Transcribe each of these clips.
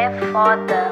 é foda.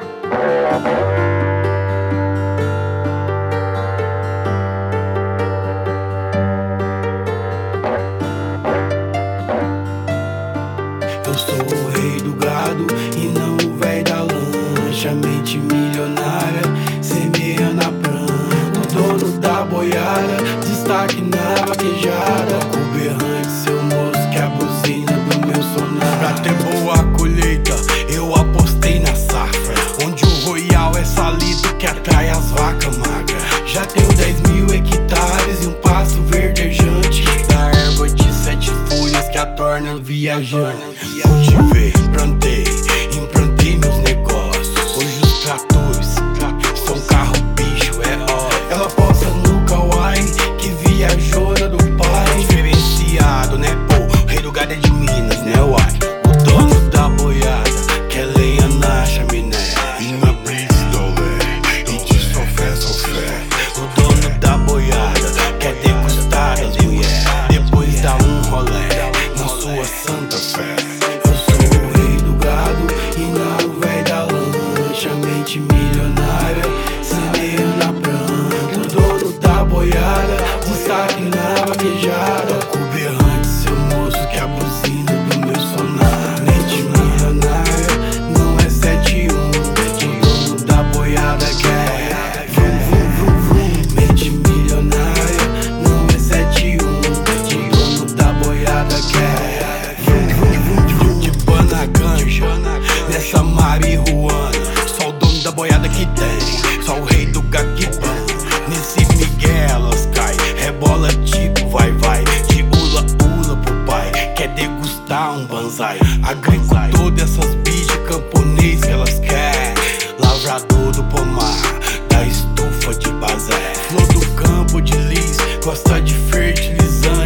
Eu sou o rei do gado e não o véi da lancha. Mente milionária, semeando a planta. O dono da boiada, destaque na vaquejada. O berrante, seu moço, que é a buzina do meu sonar. Pra ter boa colheita, eu apostei na safra, onde o royal é salido que atrai as vacas magras. Já tenho 10.000 hectares e um pasto verdejante da erva de 7 folhas que a torna viajante. Cultivei, plantei, implantei meus negócios. Hoje os tratores são carro bicho, é ó. Ela posta no kawaii que viajou do pai. Diferenciado, né pô, o rei do gado é de Minas, né uai. O dono da boiada quer lenha na chaminé e na blitz dolé, e de sofé, sofé. O dono da boiada quer degustar as mulheres, depois dá um rolé na sua santa fé. Eu sou o rei do gado e não o véi da lancha. Mente milionária, semeio na planta. O dono da boiada, destaque na vaquejada. O berrante, seu moço, que é a buzina do meu sonar. Mente milionária, não é 7-1. O dono da boiada quer vum, vum, vum, vum. Mente milionária, não é 7-1. O dono da boiada quer vum, vum, vum, vum. De bana ganja, nessa marihuana. Só o dono da boiada que tem, só o rei do gaguibã. Nesse Miguel elas cai, rebola tipo vai-vai. De ula-ula pro pai, quer degustar um banzai. Agricultor dessas bichas, camponês que elas quer. Lavrador do pomar, da estufa de bazé. Flor do campo de lis, gosta de fertilizante.